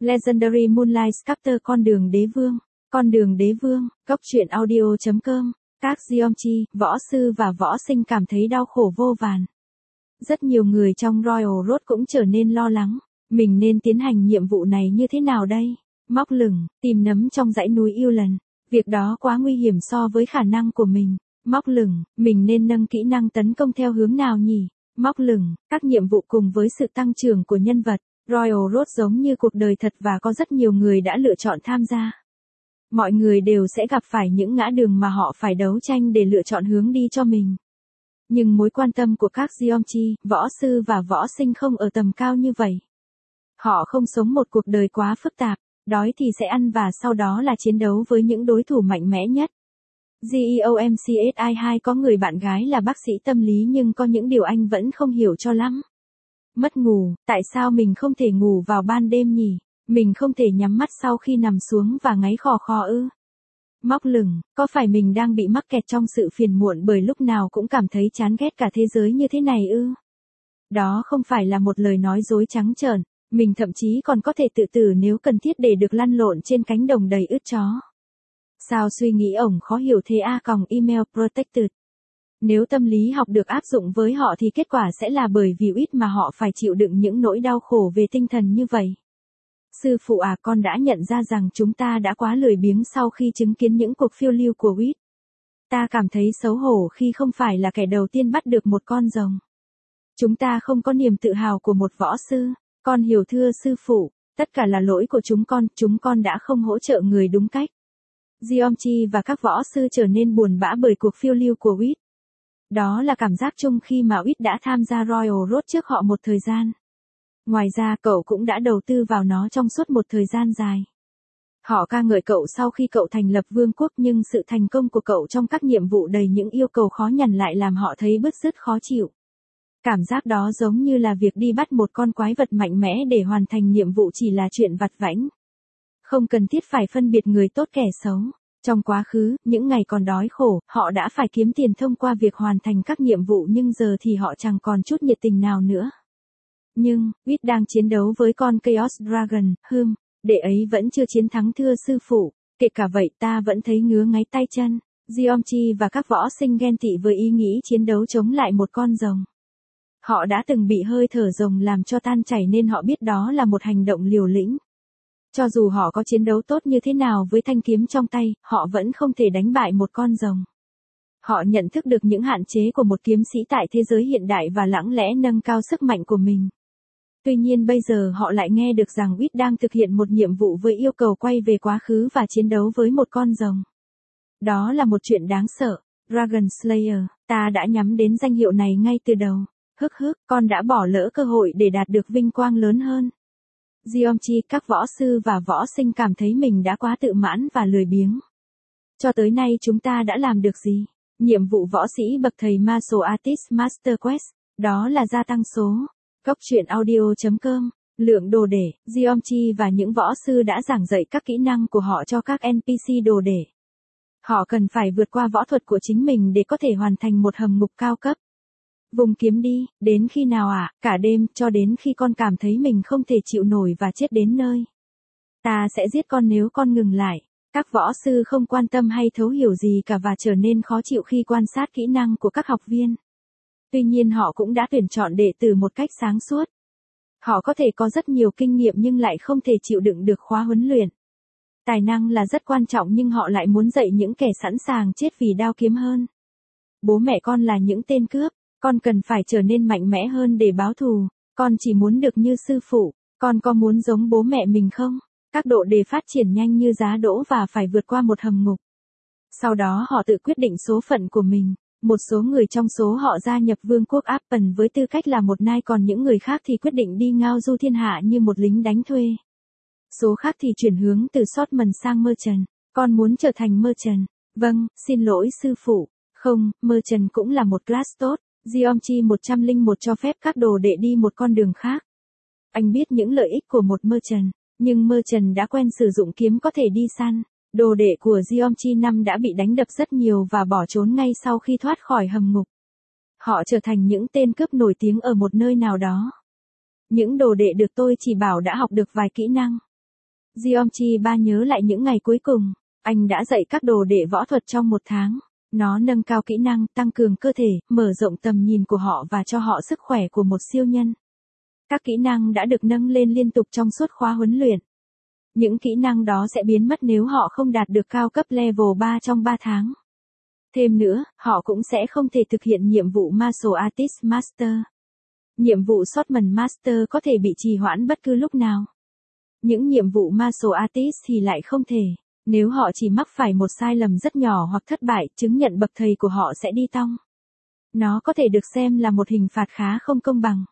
Legendary Moonlight Sculptor Con đường đế vương, góc truyện audio.com, các Geomchi, võ sư và võ sinh cảm thấy đau khổ vô vàn. Rất nhiều người trong Royal Road cũng trở nên lo lắng, mình nên tiến hành nhiệm vụ này như thế nào đây? Móc lửng, tìm nấm trong dãy núi yêu lần, việc đó quá nguy hiểm so với khả năng của mình. Móc lửng, mình nên nâng kỹ năng tấn công theo hướng nào nhỉ? Móc lửng, các nhiệm vụ cùng với sự tăng trưởng của nhân vật. Royal Road giống như cuộc đời thật và có rất nhiều người đã lựa chọn tham gia. Mọi người đều sẽ gặp phải những ngã đường mà họ phải đấu tranh để lựa chọn hướng đi cho mình. Nhưng mối quan tâm của các Geomchi, võ sư và võ sinh không ở tầm cao như vậy. Họ không sống một cuộc đời quá phức tạp, đói thì sẽ ăn và sau đó là chiến đấu với những đối thủ mạnh mẽ nhất. GEOMCSI2 có người bạn gái là bác sĩ tâm lý nhưng có những điều anh vẫn không hiểu cho lắm. Mất ngủ, tại sao mình không thể ngủ vào ban đêm nhỉ? Mình không thể nhắm mắt sau khi nằm xuống và ngáy khò khò ư? Móc lửng, có phải mình đang bị mắc kẹt trong sự phiền muộn bởi lúc nào cũng cảm thấy chán ghét cả thế giới như thế này ư? Đó không phải là một lời nói dối trắng trợn, mình thậm chí còn có thể tự tử nếu cần thiết để được lăn lộn trên cánh đồng đầy ướt chó. Sao suy nghĩ ổng khó hiểu thế email protected. Nếu tâm lý học được áp dụng với họ thì kết quả sẽ là bởi vì ít mà họ phải chịu đựng những nỗi đau khổ về tinh thần như vậy. Sư phụ con đã nhận ra rằng chúng ta đã quá lười biếng sau khi chứng kiến những cuộc phiêu lưu của Wit. Ta cảm thấy xấu hổ khi không phải là kẻ đầu tiên bắt được một con rồng. Chúng ta không có niềm tự hào của một võ sư. Con hiểu thưa sư phụ, tất cả là lỗi của chúng con đã không hỗ trợ người đúng cách. Geomchi và các võ sư trở nên buồn bã bởi cuộc phiêu lưu của Wit. Đó là cảm giác chung khi mà Wit đã tham gia Royal Road trước họ một thời gian. Ngoài ra cậu cũng đã đầu tư vào nó trong suốt một thời gian dài. Họ ca ngợi cậu sau khi cậu thành lập vương quốc nhưng sự thành công của cậu trong các nhiệm vụ đầy những yêu cầu khó nhằn lại làm họ thấy bứt rứt khó chịu. Cảm giác đó giống như là việc đi bắt một con quái vật mạnh mẽ để hoàn thành nhiệm vụ chỉ là chuyện vặt vãnh. Không cần thiết phải phân biệt người tốt kẻ xấu. Trong quá khứ, những ngày còn đói khổ, họ đã phải kiếm tiền thông qua việc hoàn thành các nhiệm vụ nhưng giờ thì họ chẳng còn chút nhiệt tình nào nữa. Nhưng, Wit đang chiến đấu với con Chaos Dragon, đệ ấy vẫn chưa chiến thắng thưa sư phụ, kể cả vậy ta vẫn thấy ngứa ngáy tay chân. Geomchi và các võ sinh ghen tị với ý nghĩ chiến đấu chống lại một con rồng. Họ đã từng bị hơi thở rồng làm cho tan chảy nên họ biết đó là một hành động liều lĩnh. Cho dù họ có chiến đấu tốt như thế nào với thanh kiếm trong tay, họ vẫn không thể đánh bại một con rồng. Họ nhận thức được những hạn chế của một kiếm sĩ tại thế giới hiện đại và lặng lẽ nâng cao sức mạnh của mình. Tuy nhiên bây giờ họ lại nghe được rằng Wit đang thực hiện một nhiệm vụ với yêu cầu quay về quá khứ và chiến đấu với một con rồng. Đó là một chuyện đáng sợ. Dragon Slayer, ta đã nhắm đến danh hiệu này ngay từ đầu. Con đã bỏ lỡ cơ hội để đạt được vinh quang lớn hơn. Geomchi, các võ sư và võ sinh cảm thấy mình đã quá tự mãn và lười biếng. Cho tới nay chúng ta đã làm được gì? Nhiệm vụ võ sĩ bậc thầy Martial Artist Master Quest, đó là gia tăng số. Góc truyện audio.com, lượng đồ để, Geomchi và những võ sư đã giảng dạy các kỹ năng của họ cho các NPC đồ để. Họ cần phải vượt qua võ thuật của chính mình để có thể hoàn thành một hầm ngục cao cấp. Vùng kiếm đi, đến khi nào cả đêm, cho đến khi con cảm thấy mình không thể chịu nổi và chết đến nơi. Ta sẽ giết con nếu con ngừng lại. Các võ sư không quan tâm hay thấu hiểu gì cả và trở nên khó chịu khi quan sát kỹ năng của các học viên. Tuy nhiên họ cũng đã tuyển chọn đệ tử một cách sáng suốt. Họ có thể có rất nhiều kinh nghiệm nhưng lại không thể chịu đựng được khóa huấn luyện. Tài năng là rất quan trọng nhưng họ lại muốn dạy những kẻ sẵn sàng chết vì đao kiếm hơn. Bố mẹ con là những tên cướp. Con cần phải trở nên mạnh mẽ hơn để báo thù. Con chỉ muốn được như sư phụ. Con có muốn giống bố mẹ mình không? Các độ đề phát triển nhanh như giá đỗ và phải vượt qua một hầm ngục. Sau đó họ tự quyết định số phận của mình. Một số người trong số họ gia nhập vương quốc Appen với tư cách là một nai còn những người khác thì quyết định đi ngao du thiên hạ như một lính đánh thuê. Số khác thì chuyển hướng từ Swordman sang Merchant. Con muốn trở thành Merchant. Vâng, xin lỗi sư phụ. Không, Merchant cũng là một class tốt. Geomchi 101 cho phép các đồ đệ đi một con đường khác. Anh biết những lợi ích của một Merchant, nhưng Merchant đã quen sử dụng kiếm có thể đi săn. Đồ đệ của Geomchi 5 đã bị đánh đập rất nhiều và bỏ trốn ngay sau khi thoát khỏi hầm ngục. Họ trở thành những tên cướp nổi tiếng ở một nơi nào đó. Những đồ đệ được tôi chỉ bảo đã học được vài kỹ năng. Jeomchi ba nhớ lại những ngày cuối cùng, anh đã dạy các đồ đệ võ thuật trong 1 tháng. Nó nâng cao kỹ năng, tăng cường cơ thể, mở rộng tầm nhìn của họ và cho họ sức khỏe của một siêu nhân. Các kỹ năng đã được nâng lên liên tục trong suốt khóa huấn luyện. Những kỹ năng đó sẽ biến mất nếu họ không đạt được cao cấp level 3 trong 3 tháng. Thêm nữa, họ cũng sẽ không thể thực hiện nhiệm vụ Martial Artist Master. Nhiệm vụ Swordman Master có thể bị trì hoãn bất cứ lúc nào. Những nhiệm vụ Martial Artist thì lại không thể. Nếu họ chỉ mắc phải một sai lầm rất nhỏ hoặc thất bại, chứng nhận bậc thầy của họ sẽ đi tong. Nó có thể được xem là một hình phạt khá không công bằng.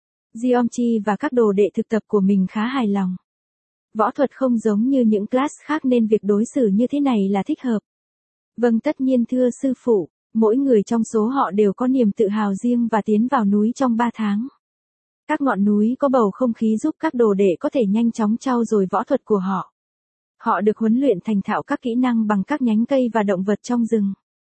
Jeomchi và các đồ đệ thực tập của mình khá hài lòng. Võ thuật không giống như những class khác nên việc đối xử như thế này là thích hợp. Vâng, tất nhiên thưa sư phụ, mỗi người trong số họ đều có niềm tự hào riêng và tiến vào núi trong 3 tháng. Các ngọn núi có bầu không khí giúp các đồ đệ có thể nhanh chóng trau dồi võ thuật của họ. Họ được huấn luyện thành thạo các kỹ năng bằng các nhánh cây và động vật trong rừng.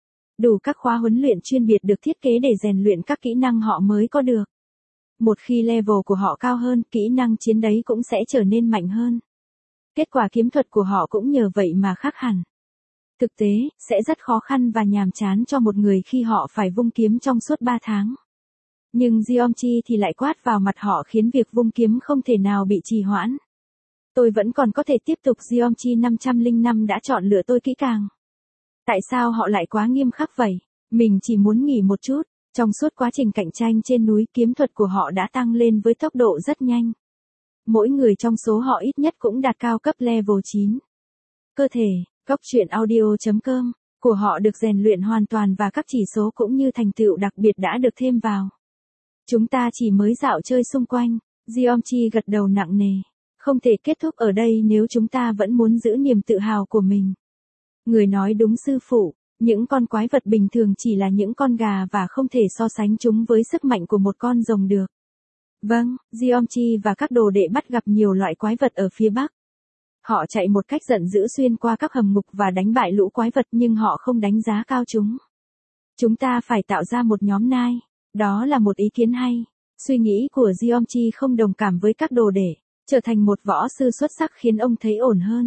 Đủ các khóa huấn luyện chuyên biệt được thiết kế để rèn luyện các kỹ năng họ mới có được. Một khi level của họ cao hơn, kỹ năng chiến đấy cũng sẽ trở nên mạnh hơn. Kết quả kiếm thuật của họ cũng nhờ vậy mà khác hẳn. Thực tế, sẽ rất khó khăn và nhàm chán cho một người khi họ phải vung kiếm trong suốt 3 tháng. Nhưng Jeomchi thì lại quát vào mặt họ khiến việc vung kiếm không thể nào bị trì hoãn. Tôi vẫn còn có thể tiếp tục. Jeomchi 505 đã chọn lựa tôi kỹ càng. Tại sao họ lại quá nghiêm khắc vậy? Mình chỉ muốn nghỉ một chút. Trong suốt quá trình cạnh tranh trên núi, kiếm thuật của họ đã tăng lên với tốc độ rất nhanh. Mỗi người trong số họ ít nhất cũng đạt cao cấp level 9. Cơ thể, góc truyện audio.com của họ được rèn luyện hoàn toàn và các chỉ số cũng như thành tựu đặc biệt đã được thêm vào. Chúng ta chỉ mới dạo chơi xung quanh. Jeomchi gật đầu nặng nề. Không thể kết thúc ở đây nếu chúng ta vẫn muốn giữ niềm tự hào của mình. Người nói đúng sư phụ, những con quái vật bình thường chỉ là những con gà và không thể so sánh chúng với sức mạnh của một con rồng được. Vâng, Jeomchi và các đồ đệ bắt gặp nhiều loại quái vật ở phía Bắc. Họ chạy một cách giận dữ xuyên qua các hầm ngục và đánh bại lũ quái vật nhưng họ không đánh giá cao chúng. Chúng ta phải tạo ra một nhóm nai. Đó là một ý kiến hay. Suy nghĩ của Jeomchi không đồng cảm với các đồ đệ. Trở thành một võ sư xuất sắc khiến ông thấy ổn hơn.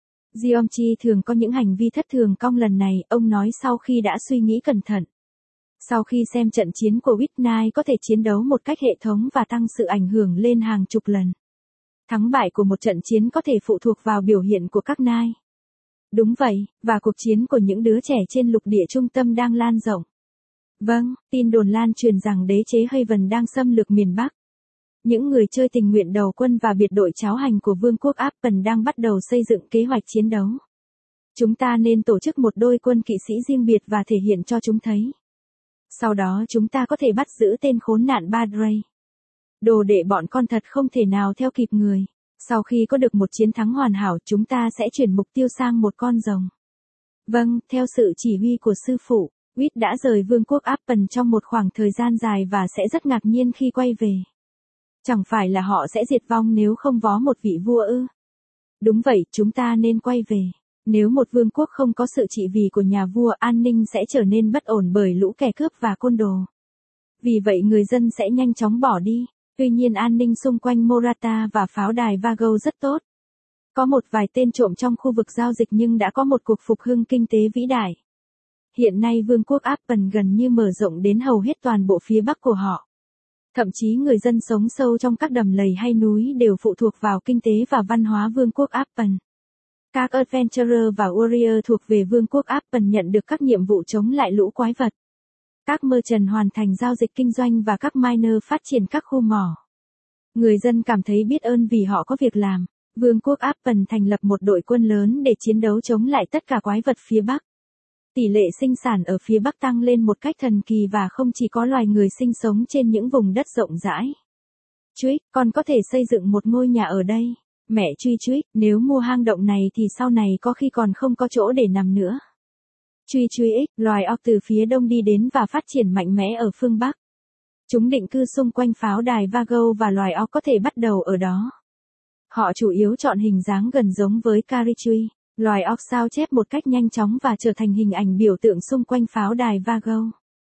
Jeomchi thường có những hành vi thất thường cong lần này, ông nói sau khi đã suy nghĩ cẩn thận. Sau khi xem trận chiến của Whitney có thể chiến đấu một cách hệ thống và tăng sự ảnh hưởng lên hàng chục lần. Thắng bại của một trận chiến có thể phụ thuộc vào biểu hiện của các nai. Đúng vậy, và cuộc chiến của những đứa trẻ trên lục địa trung tâm đang lan rộng. Vâng, tin đồn lan truyền rằng đế chế Haven đang xâm lược miền Bắc. Những người chơi tình nguyện đầu quân và biệt đội cháo hành của Vương quốc Appen đang bắt đầu xây dựng kế hoạch chiến đấu. Chúng ta nên tổ chức một đôi quân kỵ sĩ riêng biệt và thể hiện cho chúng thấy. Sau đó chúng ta có thể bắt giữ tên khốn nạn Badray. Đồ đệ bọn con thật không thể nào theo kịp người. Sau khi có được một chiến thắng hoàn hảo, chúng ta sẽ chuyển mục tiêu sang một con rồng. Vâng, theo sự chỉ huy của sư phụ, Whit đã rời Vương quốc Appen trong một khoảng thời gian dài và sẽ rất ngạc nhiên khi quay về. Chẳng phải là họ sẽ diệt vong nếu không có một vị vua ư? Đúng vậy, chúng ta nên quay về. Nếu một vương quốc không có sự trị vì của nhà vua, an ninh sẽ trở nên bất ổn bởi lũ kẻ cướp và côn đồ. Vì vậy người dân sẽ nhanh chóng bỏ đi. Tuy nhiên an ninh xung quanh Morata và pháo đài Vago rất tốt. Có một vài tên trộm trong khu vực giao dịch nhưng đã có một cuộc phục hưng kinh tế vĩ đại. Hiện nay vương quốc Appen gần như mở rộng đến hầu hết toàn bộ phía bắc của họ. Thậm chí người dân sống sâu trong các đầm lầy hay núi đều phụ thuộc vào kinh tế và văn hóa vương quốc Appen. Các Adventurer và Warrior thuộc về vương quốc Appen nhận được các nhiệm vụ chống lại lũ quái vật. Các merchant hoàn thành giao dịch kinh doanh và các miner phát triển các khu mỏ. Người dân cảm thấy biết ơn vì họ có việc làm. Vương quốc Appen thành lập một đội quân lớn để chiến đấu chống lại tất cả quái vật phía Bắc. Tỷ lệ sinh sản ở phía Bắc tăng lên một cách thần kỳ và không chỉ có loài người sinh sống trên những vùng đất rộng rãi. Chuích, con có thể xây dựng một ngôi nhà ở đây. Mẹ truy Chuích, nếu mua hang động này thì sau này có khi còn không có chỗ để nằm nữa. Truy Chuích, loài ọc từ phía đông đi đến và phát triển mạnh mẽ ở phương Bắc. Chúng định cư xung quanh pháo đài Vago và loài ọc có thể bắt đầu ở đó. Họ chủ yếu chọn hình dáng gần giống với Carichui. Loài ọc sao chép một cách nhanh chóng và trở thành hình ảnh biểu tượng xung quanh pháo đài Vago.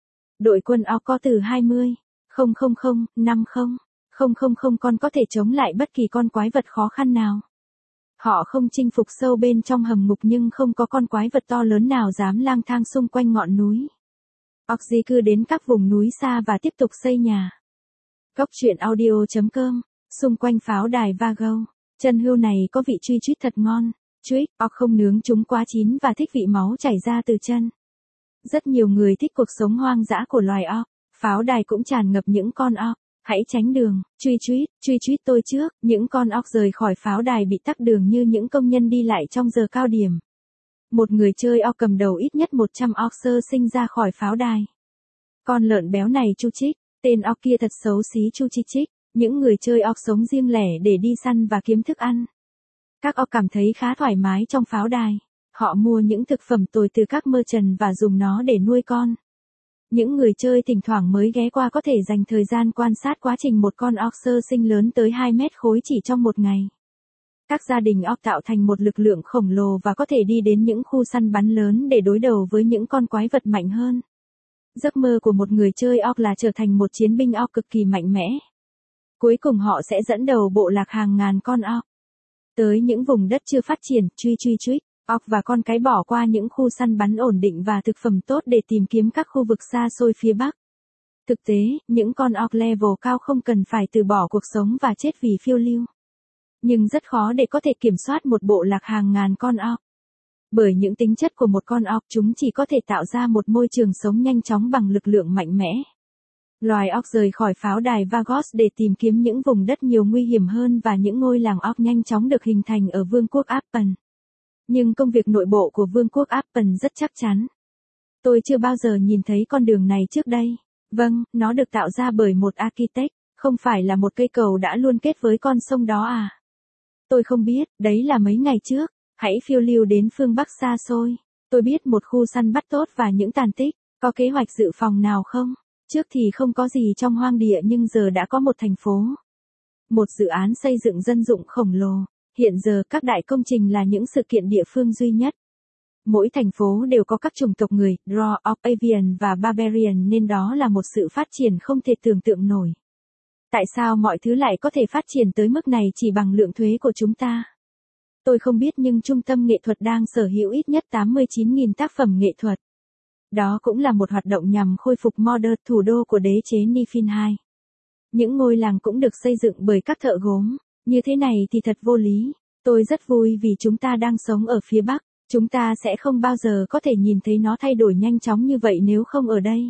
Đội quân ọc có từ 20, 000, 50, 000 con có thể chống lại bất kỳ con quái vật khó khăn nào. Họ không chinh phục sâu bên trong hầm ngục nhưng không có con quái vật to lớn nào dám lang thang xung quanh ngọn núi. Orc di cư đến các vùng núi xa và tiếp tục xây nhà. Góc truyện audio.com, xung quanh pháo đài Vago, chân hươu này có vị truy truýt thật ngon. Truýt, orc không nướng chúng quá chín và thích vị máu chảy ra từ chân. Rất nhiều người thích cuộc sống hoang dã của loài orc. Pháo đài cũng tràn ngập những con orc. Hãy tránh đường, truy truýt tôi trước. Những con orc rời khỏi pháo đài bị tắc đường như những công nhân đi lại trong giờ cao điểm. Một người chơi orc cầm đầu ít nhất 100 orc sơ sinh ra khỏi pháo đài. Con lợn béo này Chu Chích, tên orc kia thật xấu xí Chu Chi Chích. Những người chơi orc sống riêng lẻ để đi săn và kiếm thức ăn. Các orc cảm thấy khá thoải mái trong pháo đài. Họ mua những thực phẩm tồi từ các merchant và dùng nó để nuôi con. Những người chơi thỉnh thoảng mới ghé qua có thể dành thời gian quan sát quá trình một con orc sơ sinh lớn tới 2 mét khối chỉ trong một ngày. Các gia đình orc tạo thành một lực lượng khổng lồ và có thể đi đến những khu săn bắn lớn để đối đầu với những con quái vật mạnh hơn. Giấc mơ của một người chơi orc là trở thành một chiến binh orc cực kỳ mạnh mẽ. Cuối cùng họ sẽ dẫn đầu bộ lạc hàng ngàn con orc tới những vùng đất chưa phát triển, truy truýt. Orc và con cái bỏ qua những khu săn bắn ổn định và thực phẩm tốt để tìm kiếm các khu vực xa xôi phía Bắc. Thực tế, những con orc level cao không cần phải từ bỏ cuộc sống và chết vì phiêu lưu. Nhưng rất khó để có thể kiểm soát một bộ lạc hàng ngàn con orc. Bởi những tính chất của một con orc chúng chỉ có thể tạo ra một môi trường sống nhanh chóng bằng lực lượng mạnh mẽ. Loài orc rời khỏi pháo đài Vagos để tìm kiếm những vùng đất nhiều nguy hiểm hơn và những ngôi làng orc nhanh chóng được hình thành ở vương quốc Appen. Nhưng công việc nội bộ của vương quốc Appen rất chắc chắn. Tôi chưa bao giờ nhìn thấy con đường này trước đây. Vâng, nó được tạo ra bởi một architect, không phải là một cây cầu đã luôn kết với con sông đó à? Tôi không biết, đấy là mấy ngày trước. Hãy phiêu lưu đến phương Bắc xa xôi. Tôi biết một khu săn bắt tốt và những tàn tích. Có kế hoạch dự phòng nào không? Trước thì không có gì trong hoang địa nhưng giờ đã có một thành phố. Một dự án xây dựng dân dụng khổng lồ. Hiện giờ các đại công trình là những sự kiện địa phương duy nhất. Mỗi thành phố đều có các chủng tộc người, Drow, Orc, Avian và Barbarian nên đó là một sự phát triển không thể tưởng tượng nổi. Tại sao mọi thứ lại có thể phát triển tới mức này chỉ bằng lượng thuế của chúng ta? Tôi không biết nhưng trung tâm nghệ thuật đang sở hữu ít nhất 89.000 tác phẩm nghệ thuật. Đó cũng là một hoạt động nhằm khôi phục Mordor, thủ đô của đế chế Niflheim. Những ngôi làng cũng được xây dựng bởi các thợ gốm. Như thế này thì thật vô lý. Tôi rất vui vì chúng ta đang sống ở phía Bắc. Chúng ta sẽ không bao giờ có thể nhìn thấy nó thay đổi nhanh chóng như vậy nếu không ở đây.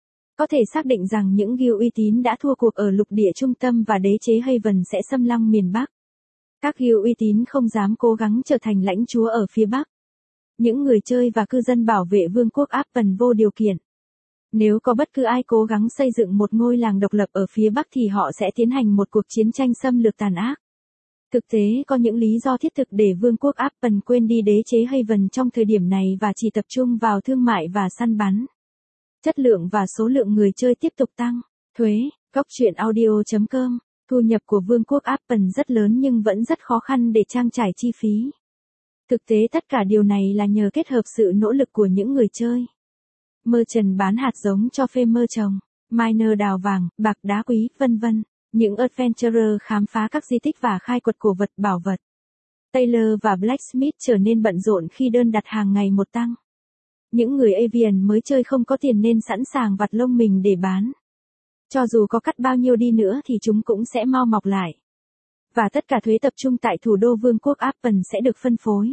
Có thể xác định rằng những guild uy tín đã thua cuộc ở lục địa trung tâm và đế chế Haven sẽ xâm lăng miền Bắc. Các guild uy tín không dám cố gắng trở thành lãnh chúa ở phía Bắc. Những người chơi và cư dân bảo vệ vương quốc Appen vô điều kiện. Nếu có bất cứ ai cố gắng xây dựng một ngôi làng độc lập ở phía Bắc thì họ sẽ tiến hành một cuộc chiến tranh xâm lược tàn ác. Thực tế có những lý do thiết thực để vương quốc Appen quên đi đế chế Haven trong thời điểm này và chỉ tập trung vào thương mại và săn bắn. Chất lượng và số lượng người chơi tiếp tục tăng. Thuế, góc truyện audio.com, thu nhập của vương quốc Appen rất lớn nhưng vẫn rất khó khăn để trang trải chi phí. Thực tế tất cả điều này là nhờ kết hợp sự nỗ lực của những người chơi. Merchant bán hạt giống cho farmer trồng, miner đào vàng, bạc đá quý, vân vân. Những adventurer khám phá các di tích và khai quật cổ vật bảo vật. Tailor và blacksmith trở nên bận rộn khi đơn đặt hàng ngày một tăng. Những người avian mới chơi không có tiền nên sẵn sàng vặt lông mình để bán. Cho dù có cắt bao nhiêu đi nữa thì chúng cũng sẽ mau mọc lại. Và tất cả thuế tập trung tại thủ đô vương quốc Appen sẽ được phân phối.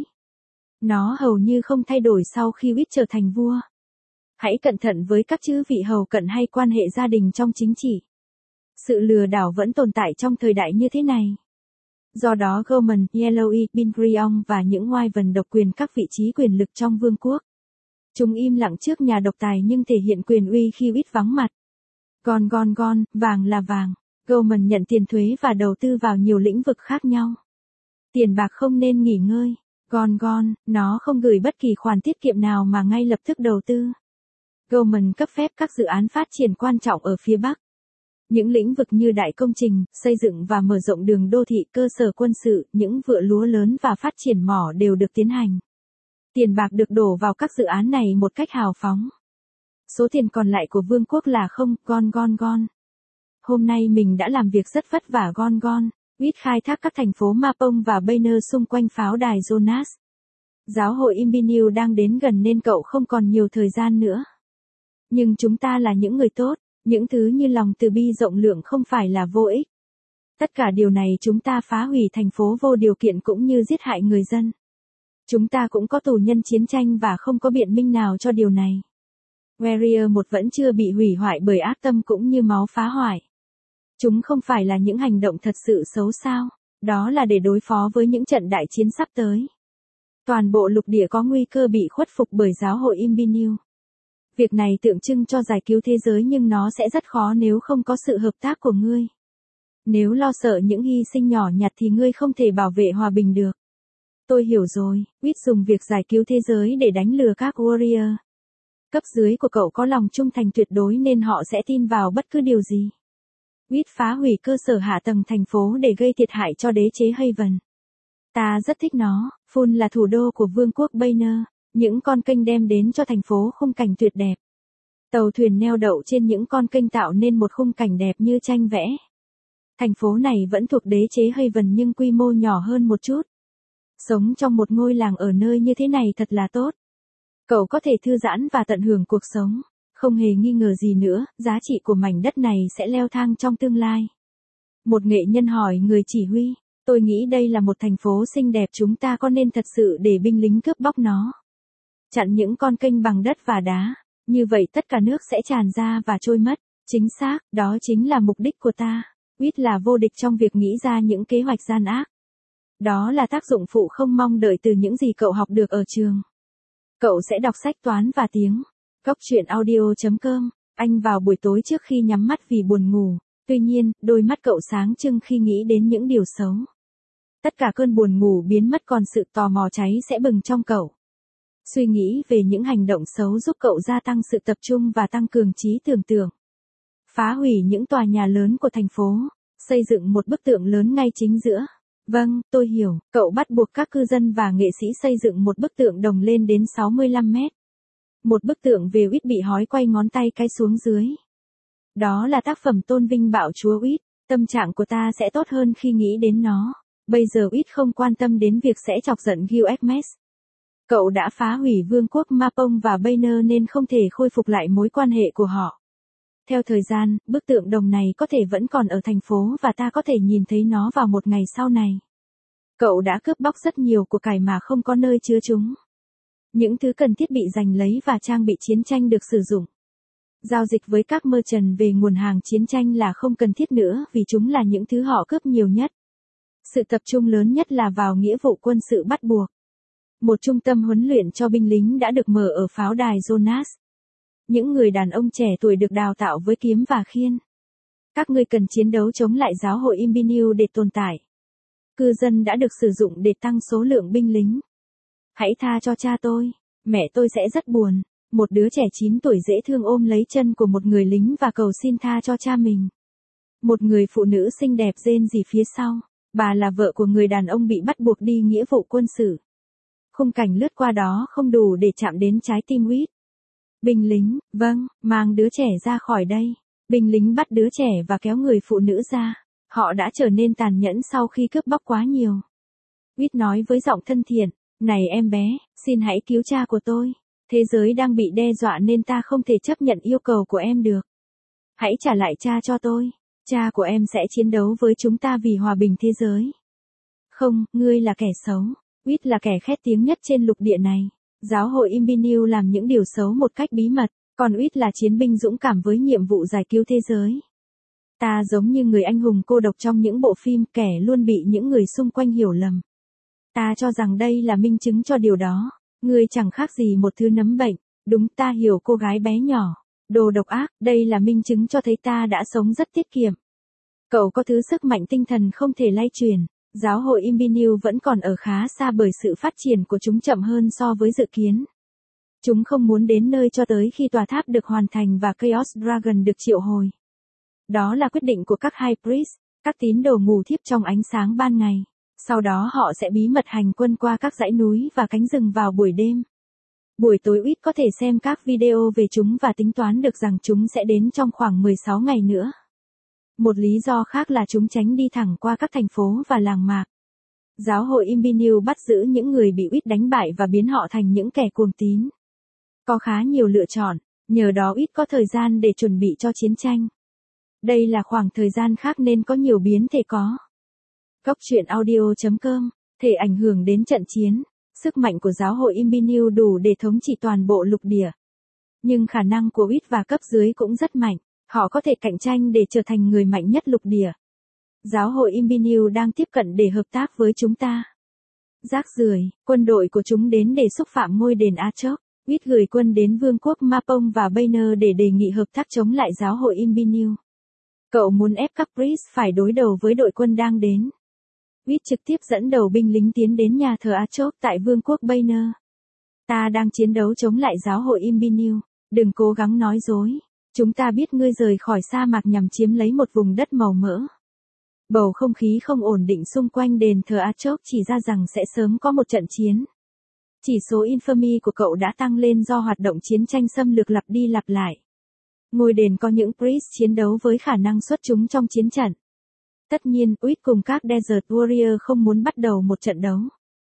Nó hầu như không thay đổi sau khi Witch trở thành vua. Hãy cẩn thận với các chữ vị hầu cận hay quan hệ gia đình trong chính trị. Sự lừa đảo vẫn tồn tại trong thời đại như thế này. Do đó Gorman, Yellowy, Bingrion và những Wyvern độc quyền các vị trí quyền lực trong vương quốc. Chúng im lặng trước nhà độc tài nhưng thể hiện quyền uy khi Witch vắng mặt. Gòn, vàng là vàng. Gorman nhận tiền thuế và đầu tư vào nhiều lĩnh vực khác nhau. Tiền bạc không nên nghỉ ngơi. Gòn, nó không gửi bất kỳ khoản tiết kiệm nào mà ngay lập tức đầu tư. Gorman cấp phép các dự án phát triển quan trọng ở phía Bắc. Những lĩnh vực như đại công trình, xây dựng và mở rộng đường đô thị, cơ sở quân sự, những vựa lúa lớn và phát triển mỏ đều được tiến hành. Tiền bạc được đổ vào các dự án này một cách hào phóng. Số tiền còn lại của vương quốc là không, gòn. Hôm nay mình đã làm việc rất vất vả gòn. Uyết khai thác các thành phố Mapong và Banner xung quanh pháo đài Jonas. Giáo hội Imbiniu đang đến gần nên cậu không còn nhiều thời gian nữa. Nhưng chúng ta là những người tốt, những thứ như lòng từ bi rộng lượng không phải là vô ích. Tất cả điều này chúng ta phá hủy thành phố vô điều kiện cũng như giết hại người dân. Chúng ta cũng có tù nhân chiến tranh và không có biện minh nào cho điều này. Warrior 1 vẫn chưa bị hủy hoại bởi ác tâm cũng như máu phá hoại. Chúng không phải là những hành động thật sự xấu sao, đó là để đối phó với những trận đại chiến sắp tới. Toàn bộ lục địa có nguy cơ bị khuất phục bởi giáo hội Imbiniu. Việc này tượng trưng cho giải cứu thế giới nhưng nó sẽ rất khó nếu không có sự hợp tác của ngươi. Nếu lo sợ những hy sinh nhỏ nhặt thì ngươi không thể bảo vệ hòa bình được. Tôi hiểu rồi, Uyết dùng việc giải cứu thế giới để đánh lừa các warrior. Cấp dưới của cậu có lòng trung thành tuyệt đối nên họ sẽ tin vào bất cứ điều gì. Uyết phá hủy cơ sở hạ tầng thành phố để gây thiệt hại cho đế chế Haven. Ta rất thích nó, Phun là thủ đô của vương quốc Banner, những con kênh đem đến cho thành phố khung cảnh tuyệt đẹp. Tàu thuyền neo đậu trên những con kênh tạo nên một khung cảnh đẹp như tranh vẽ. Thành phố này vẫn thuộc đế chế Haven nhưng quy mô nhỏ hơn một chút. Sống trong một ngôi làng ở nơi như thế này thật là tốt. Cậu có thể thư giãn và tận hưởng cuộc sống. Không hề nghi ngờ gì nữa, giá trị của mảnh đất này sẽ leo thang trong tương lai. Một nghệ nhân hỏi người chỉ huy, tôi nghĩ đây là một thành phố xinh đẹp, chúng ta có nên thật sự để binh lính cướp bóc nó. Chặn những con kênh bằng đất và đá, như vậy tất cả nước sẽ tràn ra và trôi mất. Chính xác, đó chính là mục đích của ta. Uyết là vô địch trong việc nghĩ ra những kế hoạch gian ác. Đó là tác dụng phụ không mong đợi từ những gì cậu học được ở trường. Cậu sẽ đọc sách toán và tiếng. Góc truyện audio.com, anh vào buổi tối trước khi nhắm mắt vì buồn ngủ, tuy nhiên, đôi mắt cậu sáng trưng khi nghĩ đến những điều xấu. Tất cả cơn buồn ngủ biến mất còn sự tò mò cháy sẽ bừng trong cậu. Suy nghĩ về những hành động xấu giúp cậu gia tăng sự tập trung và tăng cường trí tưởng tượng. Phá hủy những tòa nhà lớn của thành phố, xây dựng một bức tượng lớn ngay chính giữa. Vâng, tôi hiểu, cậu bắt buộc các cư dân và nghệ sĩ xây dựng một bức tượng đồng lên đến 65 mét. Một bức tượng về Uyết bị hói quay ngón tay cái xuống dưới. Đó là tác phẩm tôn vinh bạo chúa Uyết, tâm trạng của ta sẽ tốt hơn khi nghĩ đến nó. Bây giờ Uyết không quan tâm đến việc sẽ chọc giận Gilgamesh. Cậu đã phá hủy vương quốc Mapong và Banner nên không thể khôi phục lại mối quan hệ của họ. Theo thời gian, bức tượng đồng này có thể vẫn còn ở thành phố và ta có thể nhìn thấy nó vào một ngày sau này. Cậu đã cướp bóc rất nhiều của cải mà không có nơi chứa chúng. Những thứ cần thiết bị giành lấy và trang bị chiến tranh được sử dụng. Giao dịch với các merchant về nguồn hàng chiến tranh là không cần thiết nữa vì chúng là những thứ họ cướp nhiều nhất. Sự tập trung lớn nhất là vào nghĩa vụ quân sự bắt buộc. Một trung tâm huấn luyện cho binh lính đã được mở ở pháo đài Jonas. Những người đàn ông trẻ tuổi được đào tạo với kiếm và khiên. Các ngươi cần chiến đấu chống lại giáo hội Imbiniu để tồn tại. Cư dân đã được sử dụng để tăng số lượng binh lính. Hãy tha cho cha tôi, mẹ tôi sẽ rất buồn. Một đứa trẻ 9 tuổi dễ thương ôm lấy chân của một người lính và cầu xin tha cho cha mình. Một người phụ nữ xinh đẹp rên rỉ phía sau, bà là vợ của người đàn ông bị bắt buộc đi nghĩa vụ quân sự. Khung cảnh lướt qua đó không đủ để chạm đến trái tim Uyết. Binh lính, vâng, mang đứa trẻ ra khỏi đây. Binh lính bắt đứa trẻ và kéo người phụ nữ ra. Họ đã trở nên tàn nhẫn sau khi cướp bóc quá nhiều. Uyết nói với giọng thân thiện, này em bé, xin hãy cứu cha của tôi. Thế giới đang bị đe dọa nên ta không thể chấp nhận yêu cầu của em được. Hãy trả lại cha cho tôi. Cha của em sẽ chiến đấu với chúng ta vì hòa bình thế giới. Không, ngươi là kẻ xấu. Uyết là kẻ khét tiếng nhất trên lục địa này. Giáo hội Imbiniu làm những điều xấu một cách bí mật, còn Uyết là chiến binh dũng cảm với nhiệm vụ giải cứu thế giới. Ta giống như người anh hùng cô độc trong những bộ phim, kẻ luôn bị những người xung quanh hiểu lầm. Ta cho rằng đây là minh chứng cho điều đó. Ngươi chẳng khác gì một thứ nấm bệnh. Đúng, ta hiểu cô gái bé nhỏ. Đồ độc ác, đây là minh chứng cho thấy ta đã sống rất tiết kiệm. Cậu có thứ sức mạnh tinh thần không thể lay truyền. Giáo hội Imbiniu vẫn còn ở khá xa bởi sự phát triển của chúng chậm hơn so với dự kiến. Chúng không muốn đến nơi cho tới khi tòa tháp được hoàn thành và Chaos Dragon được triệu hồi. Đó là quyết định của các High Priest, các tín đồ ngủ thiếp trong ánh sáng ban ngày. Sau đó họ sẽ bí mật hành quân qua các dãy núi và cánh rừng vào buổi đêm. Buổi tối Uyết có thể xem các video về chúng và tính toán được rằng chúng sẽ đến trong khoảng 16 ngày nữa. Một lý do khác là chúng tránh đi thẳng qua các thành phố và làng mạc. Giáo hội Imbinu bắt giữ những người bị Uýt đánh bại và biến họ thành những kẻ cuồng tín. Có khá nhiều lựa chọn, nhờ đó Uýt có thời gian để chuẩn bị cho chiến tranh. Đây là khoảng thời gian khác nên có nhiều biến thể có. Góc truyện audio.com, thể ảnh hưởng đến trận chiến. Sức mạnh của giáo hội Imbinu đủ để thống trị toàn bộ lục địa. Nhưng khả năng của Uýt và cấp dưới cũng rất mạnh. Họ có thể cạnh tranh để trở thành người mạnh nhất lục địa. Giáo hội Imbinu đang tiếp cận để hợp tác với chúng ta. Rác rưởi, quân đội của chúng đến để xúc phạm ngôi đền Achok. Uýt gửi quân đến vương quốc Mapong và Banner để đề nghị hợp tác chống lại giáo hội Imbinu. Cậu muốn ép các priest phải đối đầu với đội quân đang đến. Uýt trực tiếp dẫn đầu binh lính tiến đến nhà thờ Achok tại vương quốc Banner. Ta đang chiến đấu chống lại giáo hội Imbinu. Đừng cố gắng nói dối. Chúng ta biết ngươi rời khỏi sa mạc nhằm chiếm lấy một vùng đất màu mỡ. Bầu không khí không ổn định xung quanh đền thờ Achok chỉ ra rằng sẽ sớm có một trận chiến. Chỉ số infamy của cậu đã tăng lên do hoạt động chiến tranh xâm lược lặp đi lặp lại. Ngôi đền có những priest chiến đấu với khả năng xuất chúng trong chiến trận. Tất nhiên, Uýt cùng các Desert Warrior không muốn bắt đầu một trận đấu.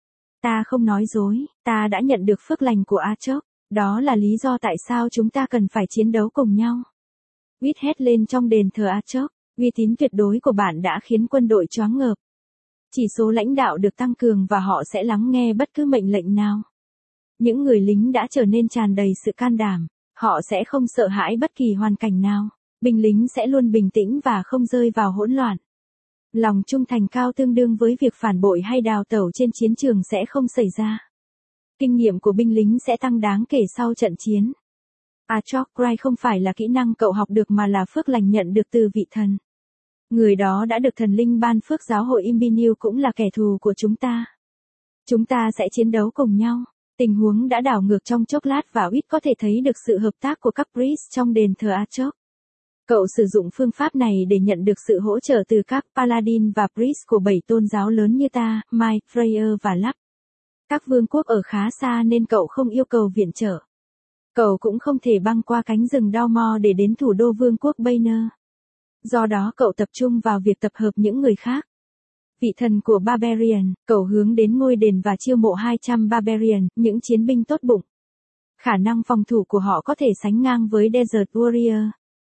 Ta không nói dối, ta đã nhận được phước lành của Achok. Đó là lý do tại sao chúng ta cần phải chiến đấu cùng nhau. Uýt hét lên trong đền thờ Achok. Uy tín tuyệt đối của bạn đã khiến quân đội choáng ngợp. Chỉ số lãnh đạo được tăng cường và họ sẽ lắng nghe bất cứ mệnh lệnh nào. Những người lính đã trở nên tràn đầy sự can đảm. Họ sẽ không sợ hãi bất kỳ hoàn cảnh nào. Binh lính sẽ luôn bình tĩnh và không rơi vào hỗn loạn. Lòng trung thành cao tương đương với việc phản bội hay đào tẩu trên chiến trường sẽ không xảy ra. Kinh nghiệm của binh lính sẽ tăng đáng kể sau trận chiến. Achok Cry không phải là kỹ năng cậu học được mà là phước lành nhận được từ vị thần. Người đó đã được thần linh ban phước. Giáo hội Imbinu cũng là kẻ thù của chúng ta. Chúng ta sẽ chiến đấu cùng nhau. Tình huống đã đảo ngược trong chốc lát và Uýt có thể thấy được sự hợp tác của các priest trong đền thờ Achok. Cậu sử dụng phương pháp này để nhận được sự hỗ trợ từ các paladin và priest của 7 tôn giáo lớn như ta, Mai, Freya và Lap. Các vương quốc ở khá xa nên cậu không yêu cầu viện trợ. Cậu cũng không thể băng qua cánh rừng Dalmor để đến thủ đô vương quốc Banner. Do đó cậu tập trung vào việc tập hợp những người khác. Vị thần của Barbarian, cậu hướng đến ngôi đền và chiêu mộ 200 Barbarian, những chiến binh tốt bụng. Khả năng phòng thủ của họ có thể sánh ngang với Desert Warrior.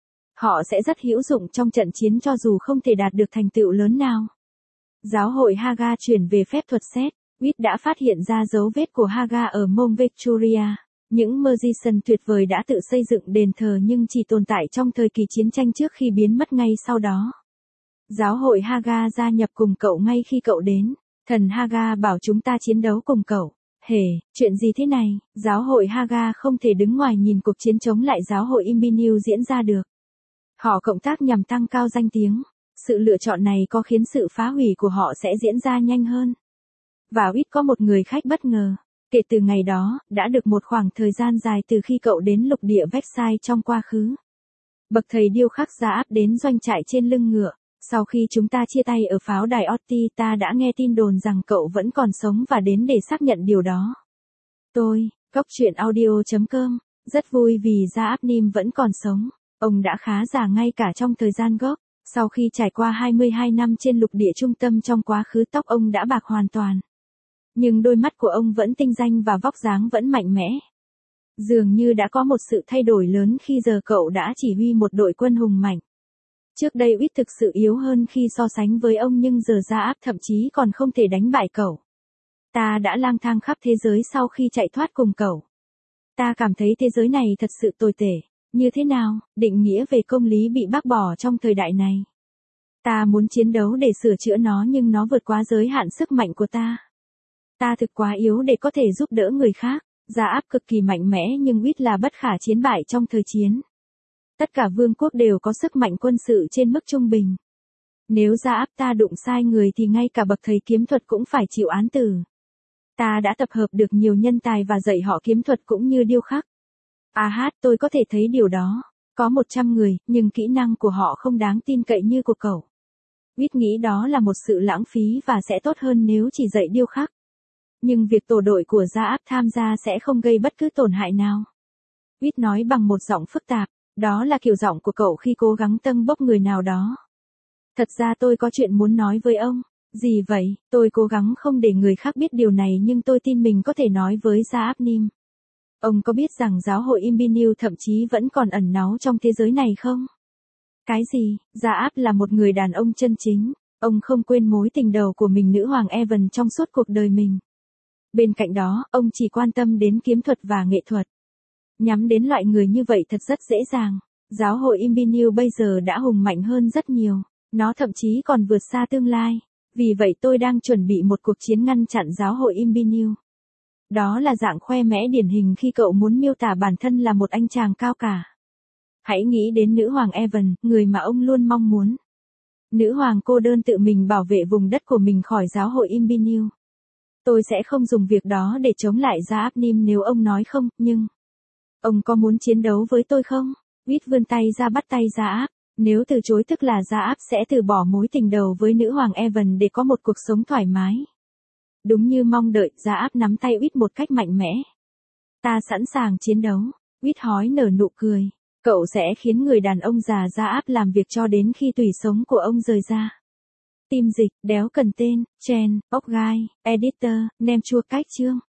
Họ sẽ rất hữu dụng trong trận chiến cho dù không thể đạt được thành tựu lớn nào. Giáo hội Haga chuyển về phép thuật xét. Uýt đã phát hiện ra dấu vết của Haga ở Mount Victoria. Những magician tuyệt vời đã tự xây dựng đền thờ nhưng chỉ tồn tại trong thời kỳ chiến tranh trước khi biến mất ngay sau đó. Giáo hội Haga gia nhập cùng cậu ngay khi cậu đến. Thần Haga bảo chúng ta chiến đấu cùng cậu. Hề, chuyện gì thế này? Giáo hội Haga không thể đứng ngoài nhìn cuộc chiến chống lại giáo hội Imbinu diễn ra được. Họ cộng tác nhằm tăng cao danh tiếng. Sự lựa chọn này có khiến sự phá hủy của họ sẽ diễn ra nhanh hơn. Và Uýt có một người khách bất ngờ. Kể từ ngày đó, đã được một khoảng thời gian dài từ khi cậu đến lục địa Vexai trong quá khứ. Bậc thầy điêu khắc giá áp đến doanh trại trên lưng ngựa. Sau khi chúng ta chia tay ở pháo đài Otti, ta đã nghe tin đồn rằng cậu vẫn còn sống và đến để xác nhận điều đó. Tôi, góc truyện audio.com, rất vui vì Gia Áp Nim vẫn còn sống. Ông đã khá già ngay cả trong thời gian gốc. Sau khi trải qua 22 năm trên lục địa trung tâm trong quá khứ, tóc ông đã bạc hoàn toàn. Nhưng đôi mắt của ông vẫn tinh danh và vóc dáng vẫn mạnh mẽ. Dường như đã có một sự thay đổi lớn khi giờ cậu đã chỉ huy một đội quân hùng mạnh. Trước đây Uýt thực sự yếu hơn khi so sánh với ông nhưng giờ Gia Áp thậm chí còn không thể đánh bại cậu. Ta đã lang thang khắp thế giới sau khi chạy thoát cùng cậu. Ta cảm thấy thế giới này thật sự tồi tệ. Như thế nào, định nghĩa về công lý bị bác bỏ trong thời đại này. Ta muốn chiến đấu để sửa chữa nó nhưng nó vượt quá giới hạn sức mạnh của ta. Ta thực quá yếu để có thể giúp đỡ người khác. Gia Áp cực kỳ mạnh mẽ nhưng Uýt là bất khả chiến bại trong thời chiến. Tất cả vương quốc đều có sức mạnh quân sự trên mức trung bình. Nếu Gia Áp ta đụng sai người thì ngay cả bậc thầy kiếm thuật cũng phải chịu án tử. Ta đã tập hợp được nhiều nhân tài và dạy họ kiếm thuật cũng như điêu khắc. Tôi có thể thấy điều đó. Có 100 người, nhưng kỹ năng của họ không đáng tin cậy như của cậu. Uýt nghĩ đó là một sự lãng phí và sẽ tốt hơn nếu chỉ dạy điêu khắc. Nhưng việc tổ đội của Gia Áp tham gia sẽ không gây bất cứ tổn hại nào. Uýt nói bằng một giọng phức tạp, đó là kiểu giọng của cậu khi cố gắng tâng bốc người nào đó. Thật ra tôi có chuyện muốn nói với ông. Gì vậy? Tôi cố gắng không để người khác biết điều này nhưng tôi tin mình có thể nói với Jaapnim. Ông có biết rằng giáo hội Imbinu thậm chí vẫn còn ẩn náu trong thế giới này không? Cái gì? Jaap là một người đàn ông chân chính. Ông không quên mối tình đầu của mình nữ hoàng Evan trong suốt cuộc đời mình. Bên cạnh đó, ông chỉ quan tâm đến kiếm thuật và nghệ thuật. Nhắm đến loại người như vậy thật rất dễ dàng. Giáo hội Imbinu bây giờ đã hùng mạnh hơn rất nhiều. Nó thậm chí còn vượt xa tương lai. Vì vậy tôi đang chuẩn bị một cuộc chiến ngăn chặn giáo hội Imbinu. Đó là dạng khoe mẽ điển hình khi cậu muốn miêu tả bản thân là một anh chàng cao cả. Hãy nghĩ đến nữ hoàng Evan, người mà ông luôn mong muốn. Nữ hoàng cô đơn tự mình bảo vệ vùng đất của mình khỏi giáo hội Imbinu. Tôi sẽ không dùng việc đó để chống lại Jaapnim nếu ông nói không, nhưng... Ông có muốn chiến đấu với tôi không? Whit vươn tay ra bắt tay Jaap. Nếu từ chối tức là Jaap sẽ từ bỏ mối tình đầu với nữ hoàng Evan để có một cuộc sống thoải mái. Đúng như mong đợi, Jaap nắm tay Whit một cách mạnh mẽ. Ta sẵn sàng chiến đấu. Whit hói nở nụ cười. Cậu sẽ khiến người đàn ông già Jaap làm việc cho đến khi tủy sống của ông rời ra. Tim dịch, đéo cần tên, Chen, ốc gai, editor, nem chua cách chương.